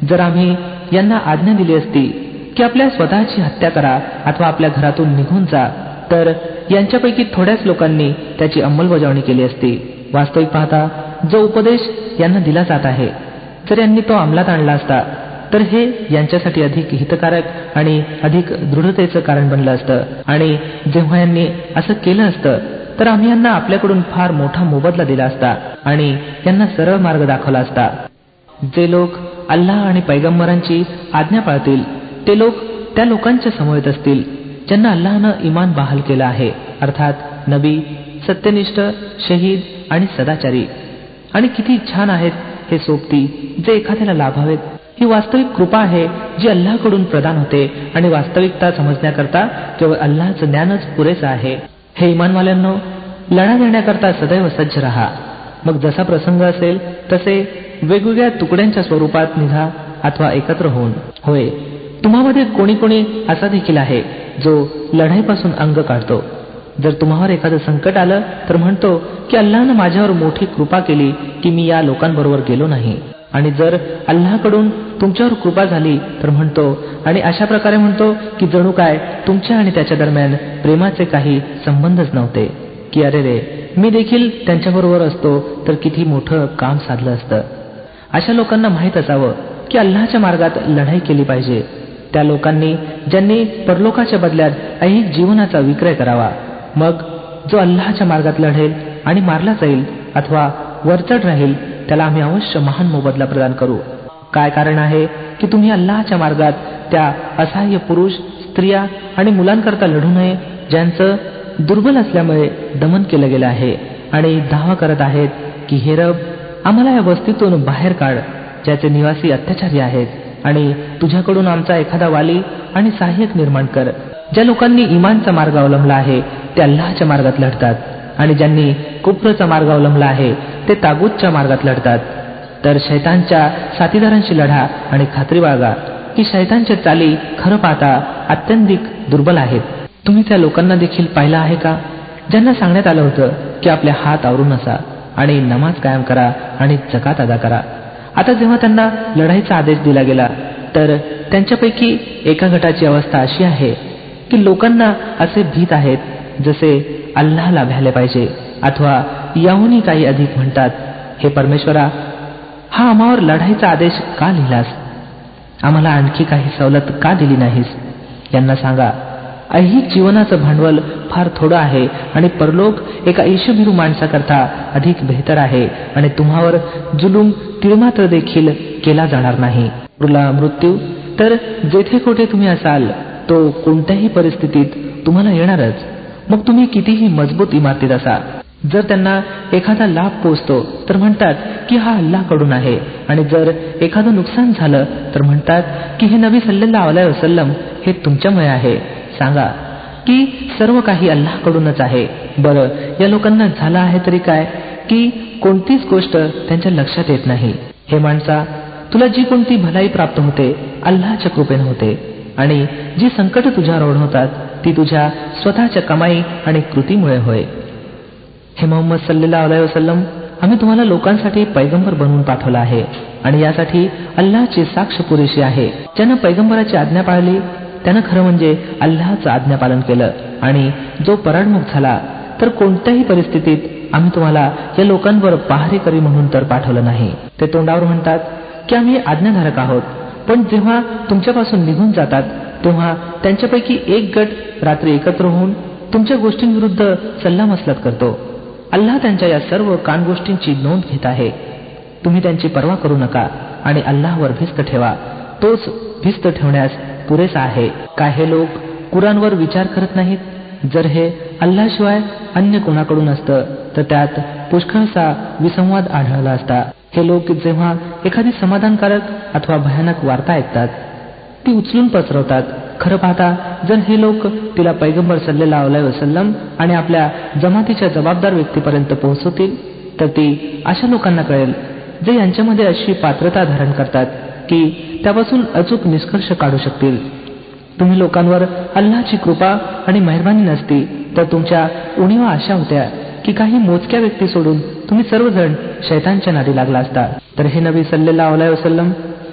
जर आम्ही यांना आज्ञा दिली असती की आपल्या स्वतःची हत्या करा अथवा आपल्या घरातून निघून जा, तर यांच्यापैकी थोड्याच लोकांनी त्याची अंमलबजावणी केली असती. वास्तविक पाहता जो उपदेश यांना दिला जात आहे, जर यांनी तो अंमलात आणला असता तर हे यांच्यासाठी अधिक हितकारक आणि अधिक दृढतेचं कारण बनलं असतं. आणि जेव्हा यांनी असं केलं असतं तर आम्ही यांना आपल्याकडून फार मोठा मोबदला दिला असता आणि यांना सरळ मार्ग दाखवला असता. जे लोक अल्लाह आणि पैगंबरांची आज्ञा पाळतील ते लोक त्या लोकांच्या समवेत असतील ज्यांना अल्लाहनं इमान बहाल केलं आहे, अर्थात नबी, सत्यनिष्ठ, शहीद आणि सदाचारी. आणि किती छान आहेत हे सोबती जे एखाद्याला लाभावेत. ही वास्तविक कृपा आहे जी अल्लाहकडून प्रदान होते आणि वास्तविकता समजण्याकरता केवळ अल्लाहचं ज्ञानच पुरेसं आहे. हे इमानवाल्यांनो, लढा देण्याकरता सदैव सज्ज राहा. मग जसा प्रसंग असेल तसे वेगवेगळ्या तुकड्यांच्या स्वरूपात निघा अथवा एकत्र होऊन. होय, तुम्हामध्ये कोणी कोणी असा देखील आहे जो लढाईपासून अंग काढतो. जर तुम्हावर एखादं संकट आलं तर म्हणतो की अल्लाहनं माझ्यावर मोठी कृपा केली की मी या लोकांबरोबर गेलो नाही. आणि जर अल्लाहकडून तुमच्यावर कृपा झाली तर म्हणतो आणि अशा प्रकारे म्हणतो की जणू काय तुमच्या आणि त्याच्या दरम्यान प्रेमाचे काही संबंधच नव्हते, की अरे रे, मी देखील त्यांच्याबरोबर असतो तर किती मोठं काम साधलं असतं. अशा लोकांना माहीत असावं की अल्लाहच्या मार्गात लढाई केली पाहिजे. त्या लोकांनी ज्यांनी परलोकाच्या बदल्यात ऐहिक जीवनाचा विक्रय करावा. मग जो अल्लाहच्या मार्गात लढेल आणि मारला जाईल अथवा वरचढ राहील त्याला आम्ही अवश्य महान मोबदला प्रदान करू. काय कारण आहे की तुम्ही अल्लाहच्या मार्गात त्या असहाय्य पुरुष, स्त्रिया आणि मुलांकरता लढू नये ज्यांचं दुर्बल असल्यामुळे दमन केलं गेलं आहे आणि दावा करत आहेत की हे रब, आम्हाला या वस्तीतून बाहेर काढ ज्याचे निवासी अत्याचारी आहेत, आणि तुझ्याकडून आमचा एखादा वाली आणि सहाय्यक निर्माण कर. ज्या लोकांनी इमानचा मार्ग अवलंबला आहे ते अल्लाहच्या मार्गात लढतात आणि ज्यांनी कुफ्रचा मार्ग अवलंबला आहे ते तागूतच्या मार्गात लढतात. तर शैतानच्या साथीदारांशी लढा आणि खात्री बाळगा की शैतानच्या चाली खरं पाहता अत्यंतिक दुर्बल आहेत. तुम्ही त्या लोकांना देखील पाहिलं आहे का ज्यांना सांगण्यात आलं होतं की आपले हात आवरून असा आणि नमाज कायम करा आणि जकात अदा करा. आता जेव्हा त्यांना लढाईचा आदेश दिला गेला तर त्यांच्यापैकी एका गटाची अवस्था अशी आहे की लोकांना असे भीत आहेत जसे अल्लाहला भ्याले पाहिजे, अथवा याहूनही काही अधिक म्हणतात, हे परमेश्वरा, हा आम्हावर लढाईचा आदेश का लिहिलास? आम्हाला आणखी काही सवलत का दिली नाहीस? यांना सांगा, ऐहिक जीवनाचं भांडवल फार थोडं आहे आणि परलोक एका ईशभिरू माणसाकरता अधिक बेहतर आहे आणि तुम्हावर जुलूम तिळमात्र देखील केला जाणार नाही. उरला मृत्यू तर जेथे कोठे तुम्ही असाल तो कोणत्याही परिस्थितीत तुम्हाला येणारच, मग तुम्ही कितीही मजबूत इमारतीत असा. जर त्यांना एखादा लाभ पोचतो तर म्हणतात की हा अल्लाहकडून आहे, आणि जर एखादं नुकसान झालं तर म्हणतात की हे नबी सल्लल्लाहु अलैहि वसल्लम, हे तुमच्यामुळे आहे. सांगा की सर्व काही अल्लाहकडूनच आहे. बरं, या लोकांना झालं आहे तरी काय की कोणतीच गोष्ट त्यांच्या लक्षात येत नाही. हे माणसा, तुला जी कोणती भलाई प्राप्त होते अल्लाहच्या कृपेने होते, आणि जी संकट तुझ्यावर ओढवतात ती तुझ्या स्वतःच्या कमाई आणि कृतीमुळे होय. हे मोहम्मद सल्लल्लाहु अलैहि वसल्लम, आम्ही तुम्हाला लोकांसाठी पैगंबर बनवून पाठवला आहे आणि यासाठी अल्लाहची साक्ष पुरेशी आहे. ज्यानं पैगंबराची आज्ञा पाळली त्यानं खरं म्हणजे अल्लाहचं आज्ञापालन केलं, आणि जो पराडमुख झाला तर कोणत्याही परिस्थितीत आम्ही तुम्हाला या लोकांवर पहारेकरी म्हणून तर पाठवलं नाही. ते तोंडावर म्हणतात की आम्ही आज्ञाधारक आहोत, पण जेव्हा तुमच्यापासून निघून जातात तेव्हा त्यांच्यापैकी एक गट रात्री एकत्र होऊन तुमच्या गोष्टींविरुद्ध सल्लामसलत करतो. अल्लाह त्यांच्या या सर्व कानगोष्टींची नोंद घेत आहे. तुम्ही त्यांची पर्वा करू नका आणि अल्लाहवर भिस्त ठेवा, तोच भिस्त ठेवण्यास पुरेसा आहे. काय हे लोक कुराणवर विचार करत नाहीत? जर हे अल्लाहशिवाय अन्य कोणाकडून असतं तर त्यात पुष्कळसा विसंवाद आढळला असता. हे लोक जेव्हा एखादी समाधानकारक अथवा भयानक वार्ता ऐकतात ती उचलून पसरवतात. खरं पाहता जर हे लोक तिला पैगंबर सल्लल्लाहु अलैहि वसल्लम आणि आपल्या जमातीच्या जबाबदार व्यक्तीपर्यंत पोहोचवतील तर ती अशा लोकांना कळेल जे यांच्यामध्ये अशी पात्रता धारण करतात की त्यापासून अचूक निष्कर्ष काढू शकतील. तुम्ही लोकांवर अल्लाहची कृपा आणि मेहरबानी नसती तर तुमच्या उणीवा अशा होत्या की काही मोजक्या व्यक्ती सोडून तुम्ही सर्वजण शैतानच्या नादी लागला असता. तर हे नबी सल्लल्लाहु अलैहि वसल्लम,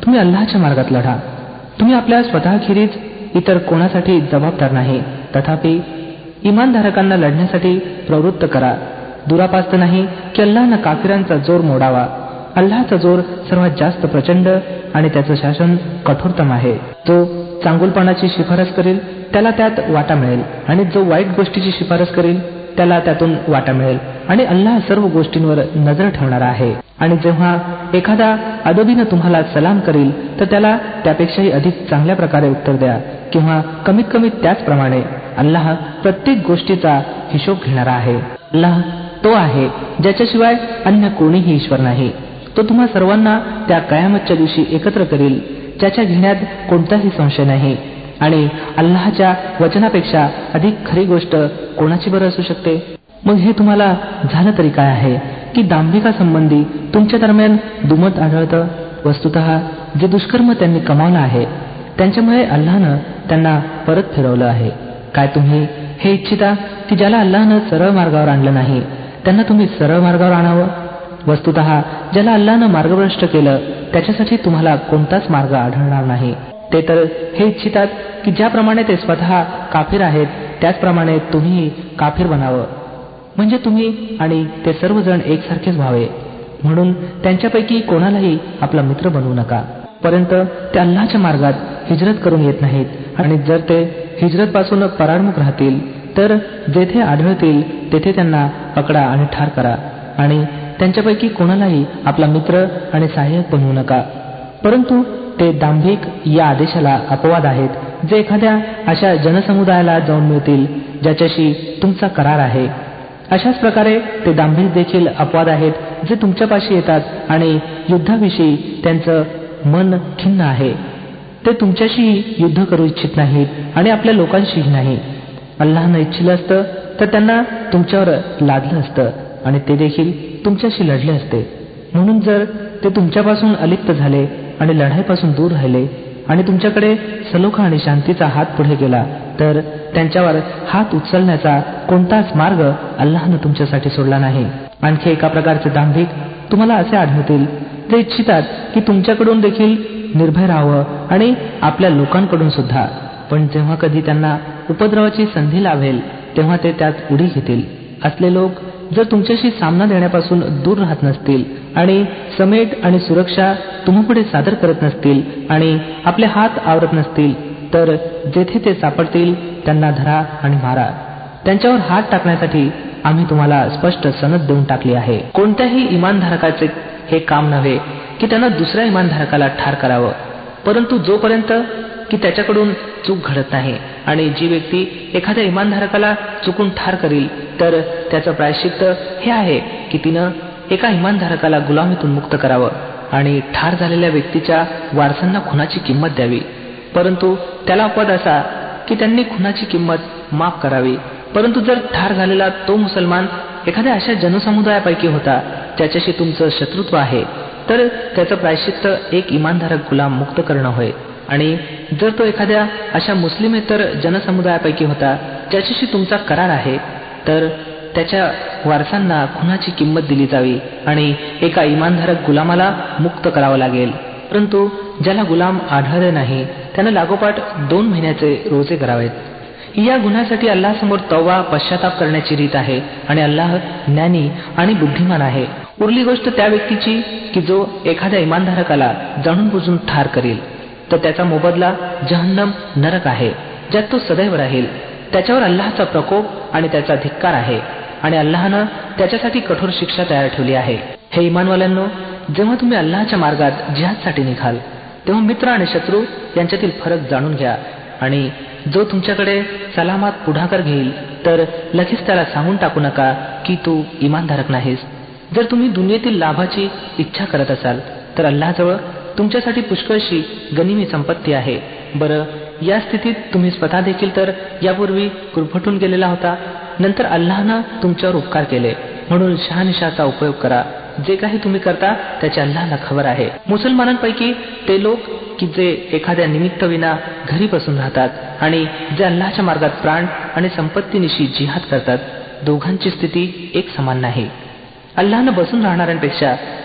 तुम्ही अल्लाहच्या मार्गात लढा. तुम्ही आपल्या स्वतःखेरीज इतर कोणासाठी जबाबदार नाही. तथापि इमानधारकांना लढण्यासाठी प्रवृत्त करा. दुरापास्त नाही की अल्लाहनं काफिरांचा जोर मोडावा. अल्लाहचा जोर सर्वात जास्त प्रचंड आणि त्याचं शासन कठोरतम आहे. जो चांगुलपणाची शिफारस करेल त्याला त्यात वाटा मिळेल आणि जो वाईट गोष्टीची शिफारस करेल त्याला त्यातून वाटा मिळेल. आणि अल्लाह सर्व गोष्टींवर नजर ठेवणारा आहे. आणि जेव्हा एखादा अदबीनं तुम्हाला सलाम करेल तर त्याला त्यापेक्षाही अधिक चांगल्या प्रकारे उत्तर द्या किंवा कमीत कमी त्याचप्रमाणे. अल्लाह प्रत्येक गोष्टीचा हिशोब घेणारा आहे. अल्लाह तो आहे ज्याच्याशिवाय अन्य कोणीही ईश्वर नाही. तो तुम्हा सर्वांना त्या कयामतच्या दिवशी एकत्र करेल ज्याच्या घेण्यात कोणताही संशय नाही. आणि अल्लाहच्या वचनापेक्षा अधिक खरी गोष्ट कोणाची बरं असू शकते. मग हे तुम्हाला झालं तरी काय आहे की दांभिकासंबंधी तुमच्या दरम्यान दुमत आढळतं. वस्तुतः जे दुष्कर्म त्यांनी कमावलं आहे त्यांच्यामुळे अल्लाहनं त्यांना परत फिरवलं आहे. काय तुम्ही हे इच्छिता की ज्याला अल्लाहनं सरळ मार्गावर आणलं नाही त्यांना तुम्ही सरळ मार्गावर आणावं. वस्तुतः ज्याला अल्लाहनं मार्गभ्रष्ट केलं त्याच्यासाठी तुम्हाला कोणताच मार्ग आढळणार नाही. ते तर हे इच्छितात की ज्याप्रमाणे ते स्वतः काफिर आहेत त्याचप्रमाणे तुम्ही काफिर बनावं, म्हणजे तुम्ही आणि ते सर्वजण एकसारखेच व्हावे. म्हणून त्यांच्यापैकी कोणालाही आपला मित्र बनवू नका परंत ते अल्लाहच्या मार्गात हिजरत करून येत नाहीत. आणि जर ते हिजरतपासून पराडमुख राहतील तर जेथे आढळतील तेथे त्यांना पकडा आणि ठार करा. आणि त्यांच्यापैकी कोणालाही आपला मित्र आणि सहाय्यक बनवू नका. परंतु ते दांभिक या आदेशाला अपवाद आहेत जे एखाद्या अशा जनसमुदायाला जाऊन मिळतील ज्याच्याशी तुमचा करार आहे. अशाच प्रकारे ते दांभिक देखील अपवाद आहेत जे तुमच्यापाशी येतात आणि युद्धाविषयी त्यांचं मन खिन्न आहे. ते तुमच्याशीही युद्ध करू इच्छित नाहीत आणि आपल्या लोकांशीही नाही. अल्लाहनं इच्छिलं असतं तर त्यांना तुमच्यावर लादलं असतं आणि ते देखील तुमच्याशी लढले असते. म्हणून जर ते तुमच्यापासून अलिप्त झाले आणि लढाईपासून दूर राहिले आणि तुमच्याकडे सलोखा आणि शांतीचा हात पुढे गेला तर त्यांच्यावर हात उचलण्याचा कोणताच मार्ग अल्लाहनं तुमच्यासाठी सोडला नाही. आणखी एका प्रकारचे दांभिक तुम्हाला असे आढळतील जे इच्छितात की तुमच्याकडून देखील निर्भय राहावं आणि आपल्या लोकांकडून सुद्धा. पण जेव्हा कधी त्यांना उपद्रवाची संधी लाभेल तेव्हा ते त्यात उडी घेतील. असले लोक जर तुमच्याशी सामना देण्यापासून दूर राहत नसतील आणि समेट आणि सुरक्षा तुम्हापुढे सादर करत नसतील आणि आपले हात आवरत नसतील तर जेथे ते सापडतील त्यांना धरा आणि मारा. त्यांच्यावर हात टाकण्यासाठी आम्ही तुम्हाला स्पष्ट सनद देऊन टाकली आहे. कोणत्याही इमानधारकाचे हे काम नव्हे की त्यानं दुसऱ्या इमानधारकाला ठार करावं, परंतु जोपर्यंत की त्याच्याकडून चूक घडत नाही. आणि जी व्यक्ती एखाद्या इमानधारकाला चुकून ठार करील तर त्याचं प्रायश्चित्त हे आहे की तिनं एका इमानधारकाला गुलामीतून मुक्त करावं आणि ठार झालेल्या व्यक्तीच्या वारसांना खुनाची किंमत द्यावी. परंतु त्याला अपवाद असा की त्यांनी खुनाची किंमत माफ करावी. परंतु जर ठार झालेला तो मुसलमान एखाद्या अशा जनसमुदायापैकी होता ज्याच्याशी तुमचं शत्रुत्व आहे तर त्याचं प्रायश्चित्त एक इमानधारक गुलाम मुक्त करणं होय. आणि जर तो एखाद्या अशा मुस्लिमेतर जनसमुदायापैकी होता ज्याच्याशी तुमचा करार आहे तर त्याच्या वारसांना खुनाची किंमत दिली जावी आणि एका इमानधारक गुलामाला मुक्त करावं लागेल. परंतु ज्याला गुलाम आढळले नाही त्यानं लागोपाठ 2 महिन्याचे रोजे करावेत. या गुन्ह्यासाठी अल्लाहसमोर तौबा पश्चाताप करण्याची रीत आहे आणि अल्लाह ज्ञानी आणि बुद्धिमान आहे. उरली गोष्ट त्या व्यक्तीची की जो एखाद्या इमानधारकाला जाणून बुजून ठार करील तर त्याचा मोबदला जहन्नम नरक आहे ज्यात तो सदैव राहील. त्याच्यावर अल्लाहचा प्रकोप आणि त्याचा धिक्कार आहे आणि अल्लाहनं त्याच्यासाठी कठोर शिक्षा तयार ठेवली आहे. हे इमानवाल्यांनो, जेव्हा तुम्ही अल्लाहच्या मार्गात जिहादसाठी निघाल तेव्हा मित्र आणि शत्रू यांच्यातील फरक जाणून घ्या. आणि जो तुमच्याकडे सलामात पुढाकार घेईल तर लगेच त्याला सांगून टाकू नका की तू इमानधारक नाहीस. जर तुम्ही दुनियेतील लाभाची इच्छा करत असाल तर अल्लाहजवळ तुमच्यासाठी पुष्कळशी गनिमी संपत्ती आहे. बरं, या स्थितीत तुम्ही स्वतः देखील तर यापूर्वी गुरफटून गेलेला होता. नंतर अल्लाहनं तुमच्यावर उपकार केले म्हणून शहानिशाचा उपयोग करा. जे काही तुम्ही करता त्याची अल्लाहला खबर आहे. मुसलमानांपैकी ते लोक की जे एखाद्या निमित्तविना घरी बसून राहतात आणि जे अल्लाहच्या मार्गात प्राण आणि संपत्तीनिशी जिहाद करतात, दोघांची स्थिती एक समान नाही. अल्लाहनं बसून राहणाऱ्यांपेक्षा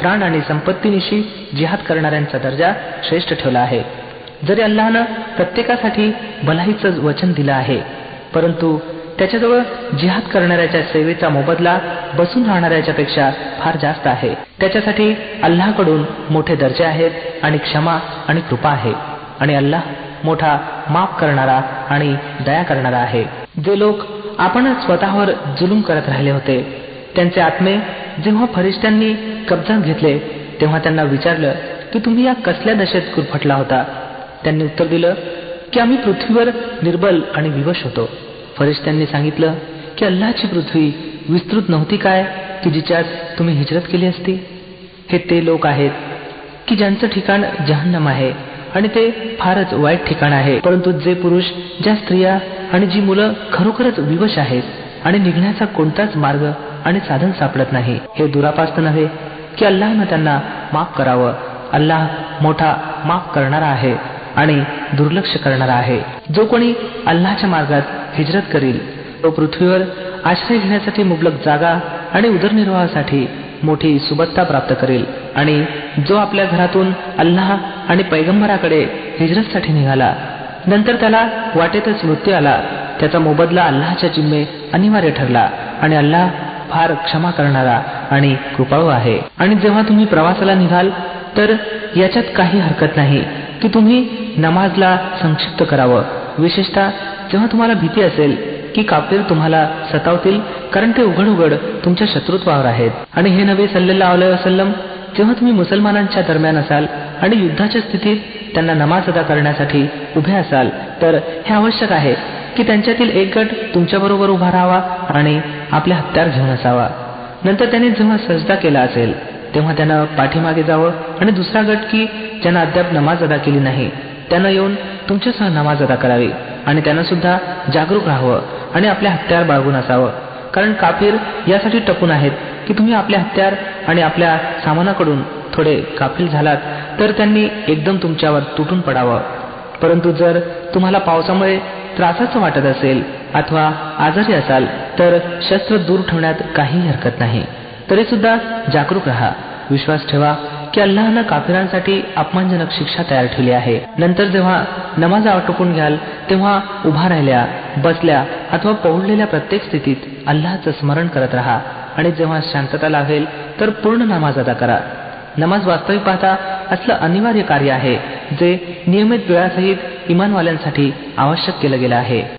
प्राण आणि संपत्तीनिशी जिहाद करणाऱ्यांचा दर्जा श्रेष्ठ ठेवला आहे. जरी अल्लाहनं प्रत्येकासाठी भलाईचं वचन दिलं आहे, परंतु त्याच्याजवळ जिहाद करणाऱ्याच्या सेवेचा मोबदला बसून राहणाऱ्याच्या पेक्षा फार जास्त आहे. त्याच्यासाठी अल्लाहकडून मोठे दर्जे आहेत आणि क्षमा आणि कृपा आहे. आणि अल्लाह मोठा माफ करणारा आणि दया करणारा आहे. जे लोक आपण स्वतःवर जुलूम करत राहिले होते, त्यांचे आत्मे जेव्हा फरिश्त्यांनी कब्जात घेतले तेव्हा त्यांना विचारलं की तुम्ही या कसल्या दशेत गुरफटला होता. त्यांनी उत्तर दिलं की आम्ही पृथ्वीवर निर्बल आणि विवश होतो. फरिश्त्यांनी सांगितलं की अल्लाहची पृथ्वी विस्तृत नव्हती काय की जिच्यात तुम्ही हिजरत केली असती. हे ते लोक आहेत की ज्यांचं ठिकाण जहन्नम आहे आणि ते फारच वाईट ठिकाण आहे. परंतु जे पुरुष, ज्या स्त्रिया आणि जी मुलं खरोखरच विवश आहेत आणि निघण्याचा कोणताच मार्ग आणि साधन सापडत नाही, हे दुरापास्त नव्हे की अल्लाहनं त्यांना माफ करावं. अल्लाह मोठा माफ करणारा आहे आणि दुर्लक्ष करणारा आहे. जो कोणी अल्लाहच्या मार्गात हिजरत करील तो पृथ्वीवर आश्रय घेण्यासाठी मुबलक जागा आणि उदरनिर्वाहासाठी मोठी सुबत्ता प्राप्त करेल. आणि जो आपल्या घरातून अल्लाह आणि पैगंबराकडे हिजरतसाठी निघाला, नंतर त्याला वाटेतच मृत्यू आला, त्याचा मोबदला अल्लाहच्या जिम्मे अनिवार्य ठरला आणि अल्लाह फार क्षमा करणारा आणि कृपाळू आहे. आणि जेव्हा तुम्ही प्रवासाला निघाल तर याच्यात काही हरकत नाही की तुम्ही नमाजला संक्षिप्त करावं, विशेषतः जेव्हा तुम्हाला भीती असेल की काफिर तुम्हाला सतावतील, कारण ते उघड उघड तुमच्या शत्रुत्वावर आहेत. आणि हे नबी सल्लल्लाहु अलैहि वसल्लम, जेव्हा तुम्ही मुसलमानांच्या दरम्यान असाल आणि युद्धाच्या स्थितीत त्यांना नमाज अदा करण्यासाठी उभे असाल तर हे आवश्यक आहे की त्यांच्यातील एक गट तुमच्याबरोबर उभा राहावा आणि आपले हत्यार घेऊन असावा. नंतर त्यांनी जेव्हा सजदा केला असेल तेव्हा त्यानं पाठीमागे जावं आणि दुसरा गट की ज्यानं अद्याप नमाज अदा केली नाही त्यानं येऊन तुमच्यासह नमाज अदा करावी. आणि त्यानं सुद्धा जागरूक राहावं आणि आपले हत्यार बाळगून असावं, कारण काफिर यासाठी टपून आहेत की तुम्ही आपले हत्यार आणि आपल्या सामानाकडून थोडे गाफील झालात तर त्यांनी एकदम तुमच्यावर तुटून पडावं. परंतु जर तुम्हाला पावसामुळे त्रासाचं वाटत असेल अथवा आजारी असाल तर शस्त्र दूर ठेवण्यात काहीही हरकत नाही. तरी सुद्धा जागरूक राहा. विश्वास ठेवा की अल्लाहनं काफिरांसाठी अपमानजनक शिक्षा तयार ठेवली आहे. नंतर जेव्हा नमाज आटोपून घ्याल तेव्हा उभा राहिल्या, बसल्या अथवा पहुडलेल्या प्रत्येक स्थितीत अल्लाहचं स्मरण करत राहा. आणि जेव्हा शांतता लाभेल तर पूर्ण नमाज अदा करा. नमाज वास्तविक पाहता असलं अनिवार्य कार्य आहे जे नियमित वेळासहित इमानवाल्यांसाठी आवश्यक केलं गेलं आहे.